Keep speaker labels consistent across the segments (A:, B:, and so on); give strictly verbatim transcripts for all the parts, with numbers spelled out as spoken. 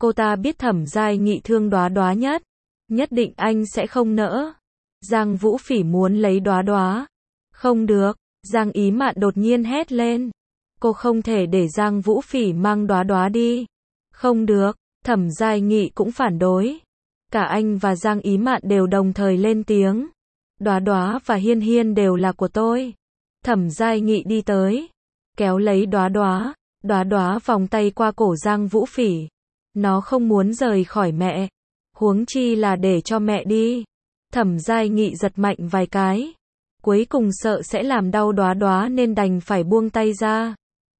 A: Cô ta biết Thẩm Giai Nghị thương Đóa Đóa nhất. Nhất định anh sẽ không nỡ. Giang Vũ Phỉ muốn lấy Đóa Đóa. Không được. Giang Ý Mạn đột nhiên hét lên. Cô không thể để Giang Vũ Phỉ mang Đóa Đóa đi. Không được. Thẩm Giai Nghị cũng phản đối. Cả anh và Giang Ý Mạn đều đồng thời lên tiếng. Đóa Đóa và Hiên Hiên đều là của tôi. Thẩm Giai Nghị đi tới, kéo lấy Đóa Đóa. Đóa Đóa vòng tay qua cổ Giang Vũ Phỉ. Nó không muốn rời khỏi mẹ. Huống chi là để cho mẹ đi. Thẩm Giai Nghị giật mạnh vài cái. Cuối cùng sợ sẽ làm đau Đóa Đóa nên đành phải buông tay ra.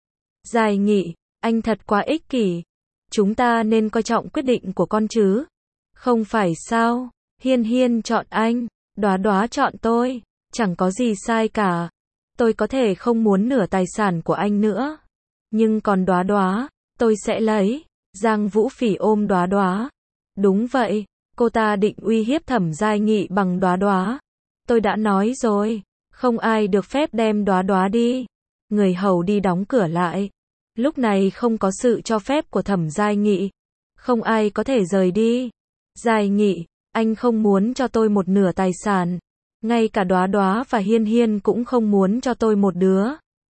A: Giai Nghị, anh thật quá ích kỷ. Chúng ta nên coi trọng quyết định của con chứ. Không phải sao? Hiên Hiên chọn anh, Đóa Đóa chọn tôi. Chẳng có gì sai cả. Tôi có thể không muốn nửa tài sản của anh nữa. Nhưng còn Đóa Đóa, tôi sẽ lấy. Giang Vũ Phỉ ôm Đóa Đóa. Đúng vậy, cô ta định uy hiếp Thẩm Giai Nghị bằng Đóa Đóa. Tôi đã nói rồi, không ai được phép đem Đóa Đóa đi. Người hầu đi đóng cửa lại. Lúc này không có sự cho phép của Thẩm Giai Nghị. Không ai có thể rời đi. Giai Nghị, anh không muốn cho tôi một nửa tài sản. Ngay cả Đóa Đóa và Hiên Hiên cũng không muốn cho tôi một đứa.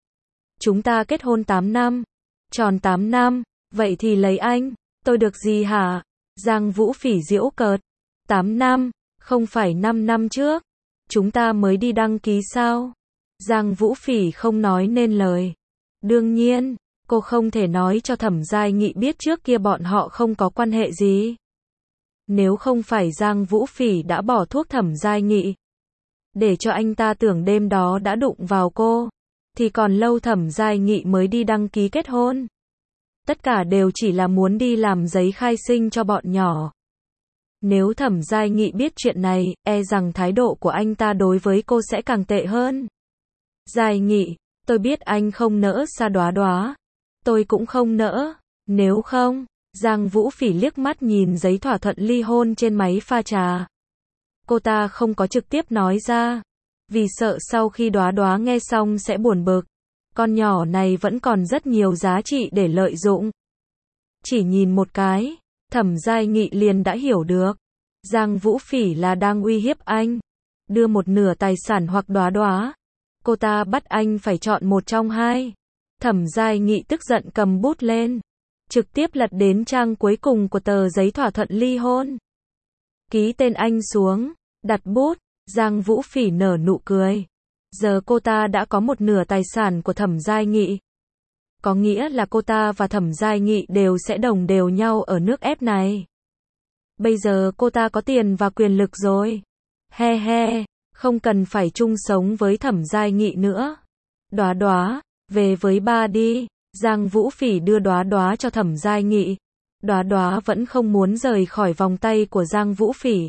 A: Chúng ta kết hôn tám năm. Tròn tám năm. Vậy thì lấy anh. Tôi được gì hả? Giang Vũ Phỉ giễu cợt. tám năm. Không phải năm năm trước. Chúng ta mới đi đăng ký sao? Giang Vũ Phỉ không nói nên lời. Đương nhiên, cô không thể nói cho Thẩm Giai Nghị biết trước kia bọn họ không có quan hệ gì. Nếu không phải Giang Vũ Phỉ đã bỏ thuốc Thẩm Giai Nghị, để cho anh ta tưởng đêm đó đã đụng vào cô, thì còn lâu Thẩm Giai Nghị mới đi đăng ký kết hôn. Tất cả đều chỉ là muốn đi làm giấy khai sinh cho bọn nhỏ. Nếu Thẩm Giai Nghị biết chuyện này, e rằng thái độ của anh ta đối với cô sẽ càng tệ hơn. Giai Nghị, tôi biết anh không nỡ xa Đóa Đóa. Tôi cũng không nỡ. Nếu không, Giang Vũ Phỉ liếc mắt nhìn giấy thỏa thuận ly hôn trên máy pha trà. Cô ta không có trực tiếp nói ra, vì sợ sau khi Đóa Đóa nghe xong sẽ buồn bực. Con nhỏ này vẫn còn rất nhiều giá trị để lợi dụng. Chỉ nhìn một cái, Thẩm Giai Nghị liền đã hiểu được. Giang Vũ Phỉ là đang uy hiếp anh. Đưa một nửa tài sản hoặc Đóa Đóa. Cô ta bắt anh phải chọn một trong hai. Thẩm Giai Nghị tức giận cầm bút lên. Trực tiếp lật đến trang cuối cùng của tờ giấy thỏa thuận ly hôn. Ký tên anh xuống, đặt bút, Giang Vũ Phỉ nở nụ cười. Giờ cô ta đã có một nửa tài sản của Thẩm Giai Nghị. Có nghĩa là cô ta và Thẩm Giai Nghị đều sẽ đồng đều nhau ở nước ép này. Bây giờ cô ta có tiền và quyền lực rồi. He he, không cần phải chung sống với Thẩm Giai Nghị nữa. Đóa Đóa, về với ba đi. Giang Vũ Phỉ đưa Đóa Đóa cho Thẩm Giai Nghị. Đóa Đóa vẫn không muốn rời khỏi vòng tay của Giang Vũ Phỉ.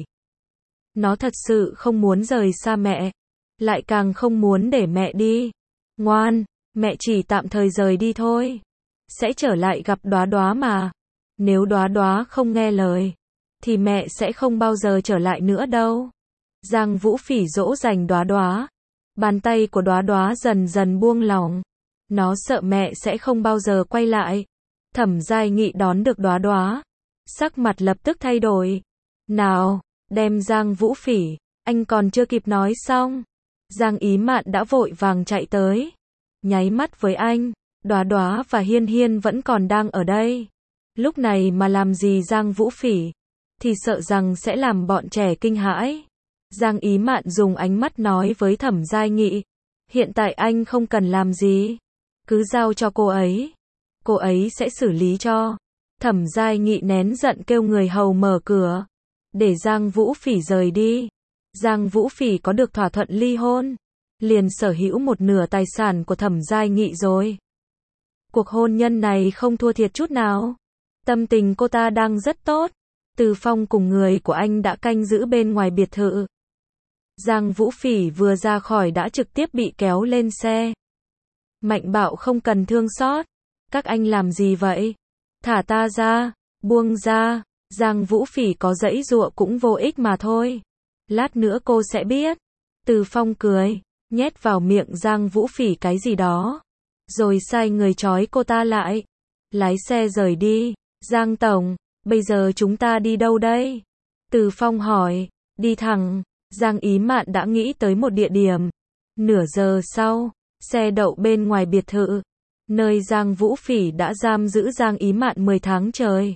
A: Nó thật sự không muốn rời xa mẹ. Lại càng không muốn để mẹ đi. Ngoan, mẹ chỉ tạm thời rời đi thôi. Sẽ trở lại gặp Đóa Đóa mà. Nếu Đóa Đóa không nghe lời, thì mẹ sẽ không bao giờ trở lại nữa đâu. Giang Vũ Phỉ dỗ dành Đóa Đóa. Bàn tay của Đóa Đóa dần dần buông lỏng. Nó sợ mẹ sẽ không bao giờ quay lại. Thẩm Giai Nghị đón được Đóa Đóa. Sắc mặt lập tức thay đổi. Nào, đem Giang Vũ Phỉ. Anh còn chưa kịp nói xong. Giang Ý Mạn đã vội vàng chạy tới. Nháy mắt với anh. Đóa Đóa và Hiên Hiên vẫn còn đang ở đây. Lúc này mà làm gì Giang Vũ Phỉ, thì sợ rằng sẽ làm bọn trẻ kinh hãi. Giang Ý Mạn dùng ánh mắt nói với Thẩm Giai Nghị. Hiện tại anh không cần làm gì. Cứ giao cho cô ấy. Cô ấy sẽ xử lý cho. Thẩm Giai Nghị nén giận kêu người hầu mở cửa. Để Giang Vũ Phỉ rời đi. Giang Vũ Phỉ có được thỏa thuận ly hôn. Liền sở hữu một nửa tài sản của Thẩm Giai Nghị rồi. Cuộc hôn nhân này không thua thiệt chút nào. Tâm tình cô ta đang rất tốt. Từ Phong cùng người của anh đã canh giữ bên ngoài biệt thự. Giang Vũ Phỉ vừa ra khỏi đã trực tiếp bị kéo lên xe. Mạnh Bạo không cần thương xót. Các anh làm gì vậy? Thả ta ra, buông ra. Giang Vũ Phỉ có giãy giụa cũng vô ích mà thôi. Lát nữa cô sẽ biết. Từ Phong cười, nhét vào miệng Giang Vũ Phỉ cái gì đó. Rồi sai người trói cô ta lại. Lái xe rời đi. Giang Tổng, Bây giờ chúng ta đi đâu đây? Từ Phong hỏi. Đi thẳng. Giang Ý Mạn đã nghĩ tới một địa điểm. Nửa giờ sau, xe đậu bên ngoài biệt thự, nơi Giang Vũ Phỉ đã giam giữ Giang Ý Mạn mười tháng trời.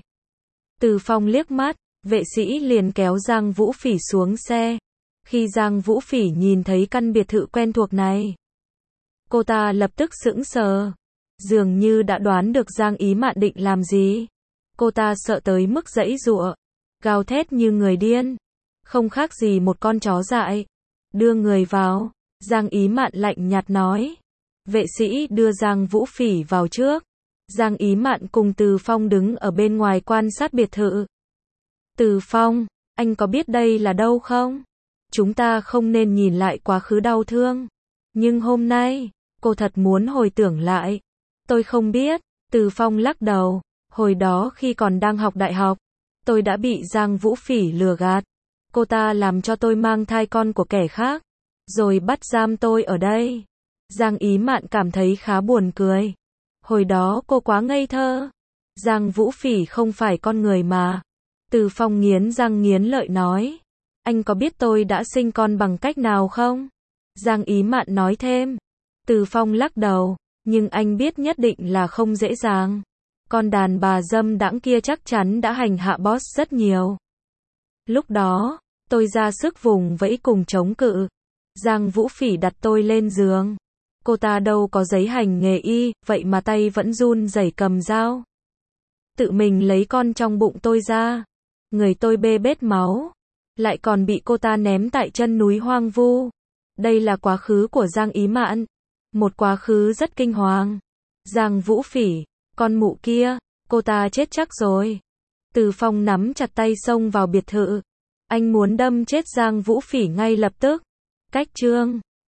A: Từ Phong liếc mắt, vệ sĩ liền kéo Giang Vũ Phỉ xuống xe. Khi Giang Vũ Phỉ nhìn thấy căn biệt thự quen thuộc này, cô ta lập tức sững sờ. Dường như đã đoán được Giang Ý Mạn định làm gì. Cô ta sợ tới mức giãy giụa, gào thét như người điên, không khác gì một con chó dại. Đưa người vào, Giang Ý Mạn lạnh nhạt nói. Vệ sĩ đưa Giang Vũ Phỉ vào trước. Giang Ý Mạn cùng Từ Phong đứng ở bên ngoài quan sát biệt thự. Từ Phong, anh có biết đây là đâu không? Chúng ta không nên nhìn lại quá khứ đau thương. Nhưng hôm nay, cô thật muốn hồi tưởng lại. Tôi không biết. Từ Phong lắc đầu. Hồi đó khi còn đang học đại học, tôi đã bị Giang Vũ Phỉ lừa gạt. Cô ta làm cho tôi mang thai con của kẻ khác, rồi bắt giam tôi ở đây. Giang Ý Mạn cảm thấy khá buồn cười. Hồi đó cô quá ngây thơ. Giang Vũ Phỉ không phải con người mà. Từ Phong nghiến răng nghiến lợi nói. Anh có biết tôi đã sinh con bằng cách nào không? Giang Ý Mạn nói thêm. Từ Phong lắc đầu. Nhưng anh biết nhất định là không dễ dàng. Con đàn bà dâm đãng kia chắc chắn đã hành hạ boss rất nhiều. Lúc đó, tôi ra sức vùng vẫy cùng chống cự. Giang Vũ Phỉ đặt tôi lên giường. Cô ta đâu có giấy hành nghề y, vậy mà tay vẫn run rẩy cầm dao. Tự mình lấy con trong bụng tôi ra. Người tôi bê bết máu. Lại còn bị cô ta ném tại chân núi hoang vu. Đây là quá khứ của Giang Ý Mạn. Một quá khứ rất kinh hoàng. Giang Vũ Phỉ, con mụ kia, cô ta chết chắc rồi. Từ Phong nắm chặt tay xông vào biệt thự. Anh muốn đâm chết Giang Vũ Phỉ ngay lập tức. Cách chương